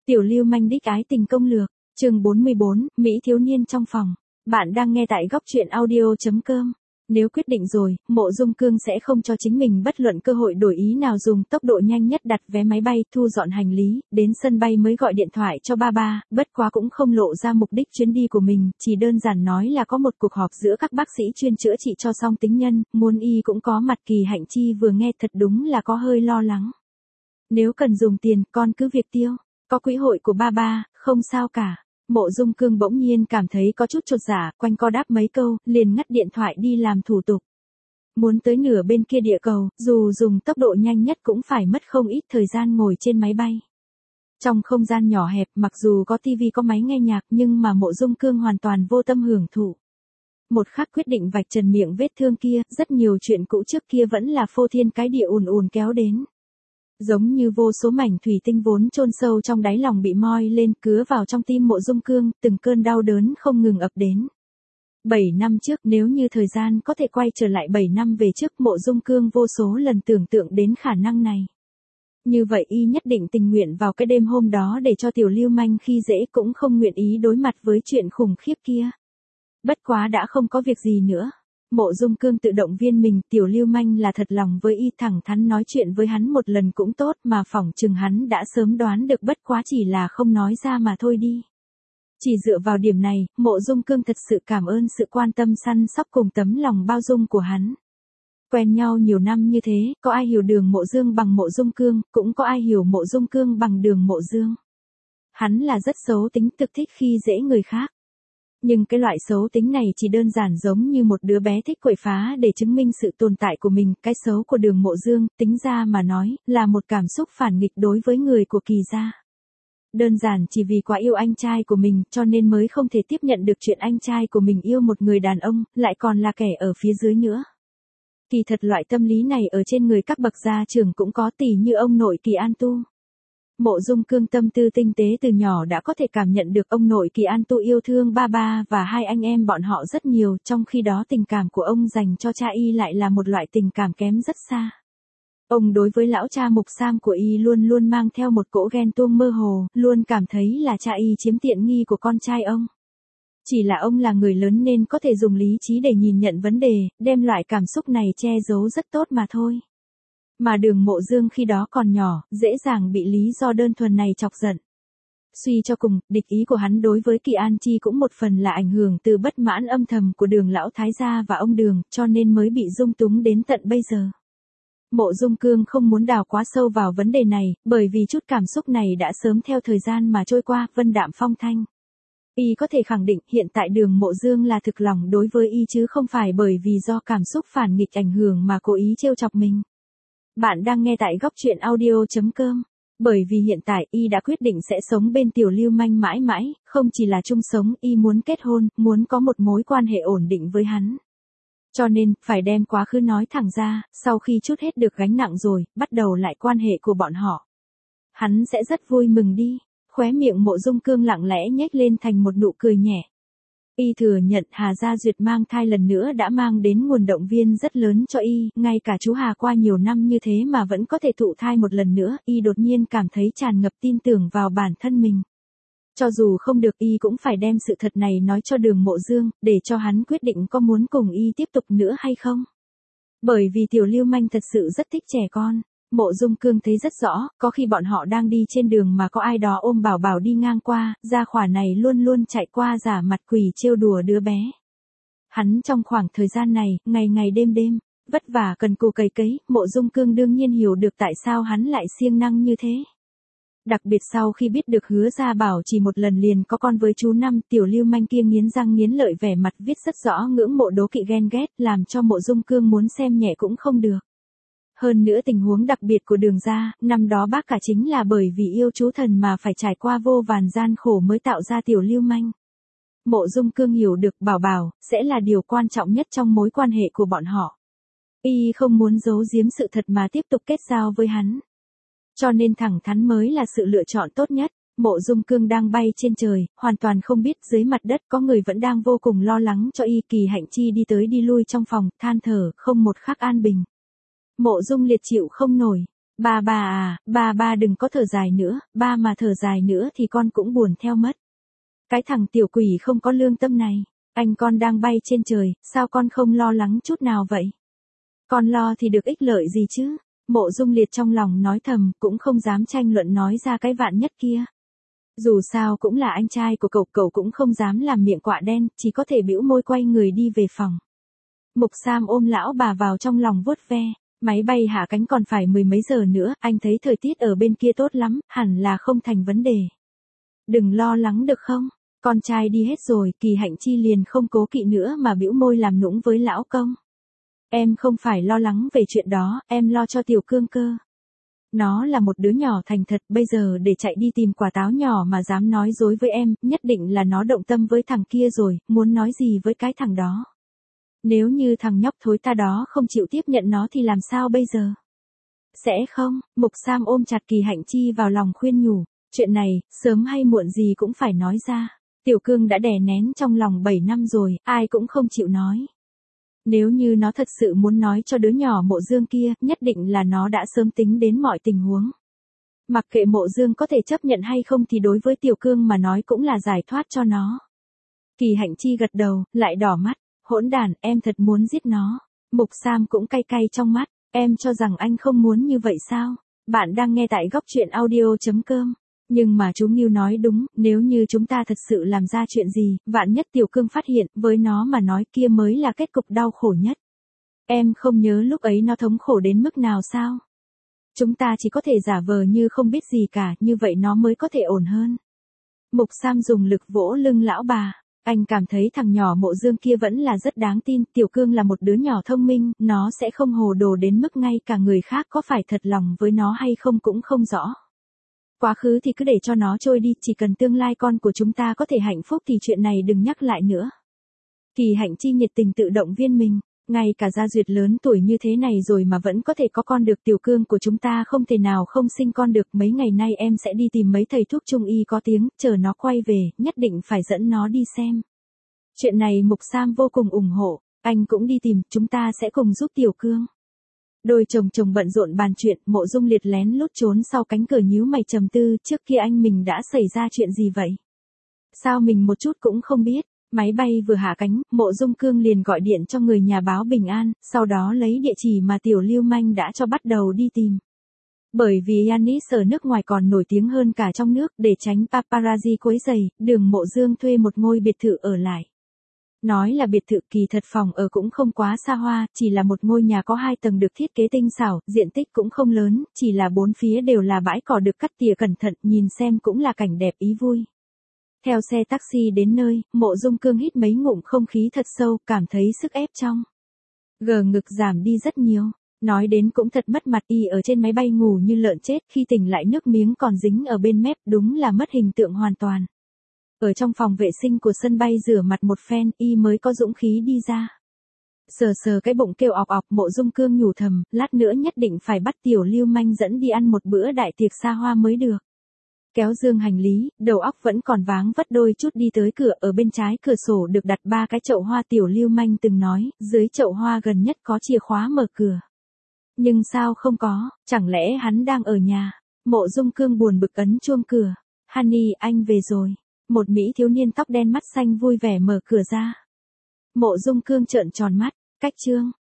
Tiểu lưu manh đích ái tình công lược, chương 44, Mỹ thiếu niên trong phòng. Bạn đang nghe tại góc truyện audio.com. Nếu quyết định rồi, Mộ Dung Cương sẽ không cho chính mình bất luận cơ hội đổi ý nào, dùng tốc độ nhanh nhất đặt vé máy bay, thu dọn hành lý, đến sân bay mới gọi điện thoại cho ba, bất quá cũng không lộ ra mục đích chuyến đi của mình, chỉ đơn giản nói là có một cuộc họp giữa các bác sĩ chuyên chữa trị cho song tính nhân, muốn y cũng có mặt. Kỳ Hạnh Chi vừa nghe thật đúng là có hơi lo lắng. Nếu cần dùng tiền, con cứ việc tiêu. Có quỹ hội của ba, không sao cả. Mộ Dung Cương bỗng nhiên cảm thấy có chút chột dạ, quanh co đáp mấy câu, liền ngắt điện thoại đi làm thủ tục. Muốn tới nửa bên kia địa cầu, dù dùng tốc độ nhanh nhất cũng phải mất không ít thời gian ngồi trên máy bay. Trong không gian nhỏ hẹp, mặc dù có tivi có máy nghe nhạc nhưng mà Mộ Dung Cương hoàn toàn vô tâm hưởng thụ. Một khắc quyết định vạch trần miệng vết thương kia, rất nhiều chuyện cũ trước kia vẫn là phô thiên cái địa ùn ùn kéo đến. Giống như vô số mảnh thủy tinh vốn chôn sâu trong đáy lòng bị moi lên, cứa vào trong tim Mộ Dung Cương, từng cơn đau đớn không ngừng ập đến. 7 năm trước, nếu như thời gian có thể quay trở lại 7 năm về trước, Mộ Dung Cương vô số lần tưởng tượng đến khả năng này. Như vậy y nhất định tình nguyện vào cái đêm hôm đó để cho tiểu lưu manh khi dễ, cũng không nguyện ý đối mặt với chuyện khủng khiếp kia. Bất quá đã không có việc gì nữa. Mộ Dung Cương tự động viên mình, tiểu lưu manh là thật lòng với y, thẳng thắn nói chuyện với hắn một lần cũng tốt, mà phỏng chừng hắn đã sớm đoán được, bất quá chỉ là không nói ra mà thôi đi. Chỉ dựa vào điểm này, Mộ Dung Cương thật sự cảm ơn sự quan tâm săn sóc cùng tấm lòng bao dung của hắn. Quen nhau nhiều năm như thế, có ai hiểu Đường Mộ Dương bằng Mộ Dung Cương, cũng có ai hiểu Mộ Dung Cương bằng Đường Mộ Dương. Hắn là rất xấu tính, thực thích khi dễ người khác. Nhưng cái loại xấu tính này chỉ đơn giản giống như một đứa bé thích quậy phá để chứng minh sự tồn tại của mình. Cái xấu của Đường Mộ Dương, tính ra mà nói, là một cảm xúc phản nghịch đối với người của Kỳ gia. Đơn giản chỉ vì quá yêu anh trai của mình, cho nên mới không thể tiếp nhận được chuyện anh trai của mình yêu một người đàn ông, lại còn là kẻ ở phía dưới nữa. Kỳ thật loại tâm lý này ở trên người các bậc gia trưởng cũng có, tỉ như ông nội Kỳ An Tu. Mộ Dung Cương tâm tư tinh tế từ nhỏ đã có thể cảm nhận được ông nội Kỳ An Tu yêu thương ba và hai anh em bọn họ rất nhiều, trong khi đó tình cảm của ông dành cho cha y lại là một loại tình cảm kém rất xa. Ông đối với lão cha Mục Sam của y luôn luôn mang theo một cỗ ghen tuông mơ hồ, luôn cảm thấy là cha y chiếm tiện nghi của con trai ông. Chỉ là ông là người lớn nên có thể dùng lý trí để nhìn nhận vấn đề, đem loại cảm xúc này che giấu rất tốt mà thôi. Mà Đường Mộ Dương khi đó còn nhỏ, dễ dàng bị lý do đơn thuần này chọc giận. Suy cho cùng, địch ý của hắn đối với Kỳ An Chi cũng một phần là ảnh hưởng từ bất mãn âm thầm của Đường lão thái gia và ông Đường, cho nên mới bị dung túng đến tận bây giờ. Mộ Dung Cương không muốn đào quá sâu vào vấn đề này, bởi vì chút cảm xúc này đã sớm theo thời gian mà trôi qua, vân đạm phong thanh. Y có thể khẳng định hiện tại Đường Mộ Dương là thực lòng đối với y chứ không phải bởi vì do cảm xúc phản nghịch ảnh hưởng mà cố ý trêu chọc mình. Bạn đang nghe tại góc truyện audio.com. Bởi vì hiện tại y đã quyết định sẽ sống bên tiểu lưu manh mãi mãi, không chỉ là chung sống, y muốn kết hôn, muốn có một mối quan hệ ổn định với hắn. Cho nên, phải đem quá khứ nói thẳng ra, sau khi trút hết được gánh nặng rồi, bắt đầu lại quan hệ của bọn họ. Hắn sẽ rất vui mừng đi. Khóe miệng Mộ Dung Cương lặng lẽ nhếch lên thành một nụ cười nhẹ. Y thừa nhận Hà Gia Duyệt mang thai lần nữa đã mang đến nguồn động viên rất lớn cho y, ngay cả chú Hà qua nhiều năm như thế mà vẫn có thể thụ thai một lần nữa, y đột nhiên cảm thấy tràn ngập tin tưởng vào bản thân mình. Cho dù không được, y cũng phải đem sự thật này nói cho Đường Mộ Dương, để cho hắn quyết định có muốn cùng y tiếp tục nữa hay không. Bởi vì tiểu lưu manh thật sự rất thích trẻ con. Mộ Dung Cương thấy rất rõ, có khi bọn họ đang đi trên đường mà có ai đó ôm bảo bảo đi ngang qua, gia khỏa này luôn luôn chạy qua giả mặt quỷ trêu đùa đứa bé. Hắn trong khoảng thời gian này, ngày ngày đêm, vất vả cần cù cày cấy, Mộ Dung Cương đương nhiên hiểu được tại sao hắn lại siêng năng như thế. Đặc biệt sau khi biết được Hứa Gia Bảo chỉ một lần liền có con với chú Năm, tiểu lưu manh kia nghiến răng nghiến lợi, vẻ mặt viết rất rõ ngưỡng mộ đố kỵ ghen ghét, làm cho Mộ Dung Cương muốn xem nhẹ cũng không được. Hơn nữa tình huống đặc biệt của Đường gia, năm đó bác cả chính là bởi vì yêu chú thần mà phải trải qua vô vàn gian khổ mới tạo ra tiểu lưu manh. Mộ Dung Cương hiểu được bảo bảo, sẽ là điều quan trọng nhất trong mối quan hệ của bọn họ. Y không muốn giấu giếm sự thật mà tiếp tục kết giao với hắn. Cho nên thẳng thắn mới là sự lựa chọn tốt nhất. Mộ Dung Cương đang bay trên trời, hoàn toàn không biết dưới mặt đất có người vẫn đang vô cùng lo lắng cho y. Kỳ Hạnh Chi đi tới đi lui trong phòng, than thở, không một khắc an bình. Mộ Dung Liệt chịu không nổi. Ba à, ba đừng có thở dài nữa, ba mà thở dài nữa thì con cũng buồn theo mất. Cái thằng tiểu quỷ không có lương tâm này, anh con đang bay trên trời, sao con không lo lắng chút nào vậy? Con lo thì được ích lợi gì chứ? Mộ Dung Liệt trong lòng nói thầm, cũng không dám tranh luận nói ra cái vạn nhất kia. Dù sao cũng là anh trai của cậu cũng không dám làm miệng quạ đen, chỉ có thể bĩu môi quay người đi về phòng. Mục Sam ôm lão bà vào trong lòng vuốt ve, máy bay hạ cánh còn phải 10 mấy giờ nữa, anh thấy thời tiết ở bên kia tốt lắm, hẳn là không thành vấn đề. Đừng lo lắng được không? Con trai đi hết rồi, Kỳ Hạnh Chi liền không cố kỵ nữa mà bĩu môi làm nũng với lão công. Em không phải lo lắng về chuyện đó, em lo cho Tiểu Cương cơ. Nó là một đứa nhỏ thành thật, bây giờ để chạy đi tìm quả táo nhỏ mà dám nói dối với em, nhất định là nó động tâm với thằng kia rồi, muốn nói gì với cái thằng đó. Nếu như thằng nhóc thối ta đó không chịu tiếp nhận nó thì làm sao bây giờ? Sẽ không, Mục Sam ôm chặt Kỳ Hạnh Chi vào lòng khuyên nhủ, chuyện này, sớm hay muộn gì cũng phải nói ra. Tiểu Cương đã đè nén trong lòng 7 năm rồi, ai cũng không chịu nói. Nếu như nó thật sự muốn nói cho đứa nhỏ Mộ Dương kia, nhất định là nó đã sớm tính đến mọi tình huống. Mặc kệ Mộ Dương có thể chấp nhận hay không thì đối với Tiểu Cương mà nói cũng là giải thoát cho nó. Kỳ Hạnh Chi gật đầu, lại đỏ mắt, hỗn đản, em thật muốn giết nó. Mục Sam cũng cay cay trong mắt, em cho rằng anh không muốn như vậy sao? Bạn đang nghe tại góc truyện audio.com. Nhưng mà chú Ngưu nói đúng, nếu như chúng ta thật sự làm ra chuyện gì, vạn nhất Tiểu Cương phát hiện, với nó mà nói kia mới là kết cục đau khổ nhất. Em không nhớ lúc ấy nó thống khổ đến mức nào sao? Chúng ta chỉ có thể giả vờ như không biết gì cả, như vậy nó mới có thể ổn hơn. Mục Sam dùng lực vỗ lưng lão bà. Anh cảm thấy thằng nhỏ Mộ Dương kia vẫn là rất đáng tin, Tiểu Cương là một đứa nhỏ thông minh, nó sẽ không hồ đồ đến mức ngay cả người khác có phải thật lòng với nó hay không cũng không rõ. Quá khứ thì cứ để cho nó trôi đi, chỉ cần tương lai con của chúng ta có thể hạnh phúc thì chuyện này đừng nhắc lại nữa. Kỳ Hạnh Chi nhiệt tình tự động viên mình, ngay cả Gia Duyệt lớn tuổi như thế này rồi mà vẫn có thể có con được, Tiểu Cương của chúng ta không thể nào không sinh con được, mấy ngày nay em sẽ đi tìm mấy thầy thuốc trung y có tiếng, chờ nó quay về, nhất định phải dẫn nó đi xem. Chuyện này Mục Sam vô cùng ủng hộ, anh cũng đi tìm, chúng ta sẽ cùng giúp Tiểu Cương. Đôi chồng bận rộn bàn chuyện, Mộ Dung Liệt lén lút trốn sau cánh cửa nhíu mày trầm tư, trước kia anh mình đã xảy ra chuyện gì vậy? Sao mình một chút cũng không biết? Máy bay vừa hạ cánh, Mộ Dung Cương liền gọi điện cho người nhà báo bình an, sau đó lấy địa chỉ mà tiểu lưu manh đã cho bắt đầu đi tìm. Bởi vì Yanis ở nước ngoài còn nổi tiếng hơn cả trong nước, để tránh paparazzi quấy rầy, Đường Mộ Dương thuê một ngôi biệt thự ở lại. Nói là biệt thự kỳ thật phòng ở cũng không quá xa hoa, chỉ là một ngôi nhà có 2 tầng được thiết kế tinh xảo, diện tích cũng không lớn, chỉ là 4 phía đều là bãi cỏ được cắt tỉa cẩn thận, nhìn xem cũng là cảnh đẹp ý vui. Theo xe taxi đến nơi, Mộ Dung Cương hít mấy ngụm không khí thật sâu, cảm thấy sức ép trong ngực giảm đi rất nhiều. Nói đến cũng thật mất mặt, y ở trên máy bay ngủ như lợn chết, khi tỉnh lại nước miếng còn dính ở bên mép, đúng là mất hình tượng hoàn toàn. Ở trong phòng vệ sinh của sân bay rửa mặt một phen, y mới có dũng khí đi ra. Sờ cái bụng kêu ọc ọc, Mộ Dung Cương nhủ thầm, lát nữa nhất định phải bắt tiểu lưu manh dẫn đi ăn một bữa đại tiệc xa hoa mới được. Kéo dương hành lý, đầu óc vẫn còn váng vất đôi chút đi tới cửa, ở bên trái cửa sổ được đặt 3 cái chậu hoa, tiểu lưu manh từng nói, dưới chậu hoa gần nhất có chìa khóa mở cửa. Nhưng sao không có, chẳng lẽ hắn đang ở nhà? Mộ Dung Cương buồn bực ấn chuông cửa. Honey, anh về rồi. Một mỹ thiếu niên tóc đen mắt xanh vui vẻ mở cửa ra. Mộ Dung Cương trợn tròn mắt, cách chương.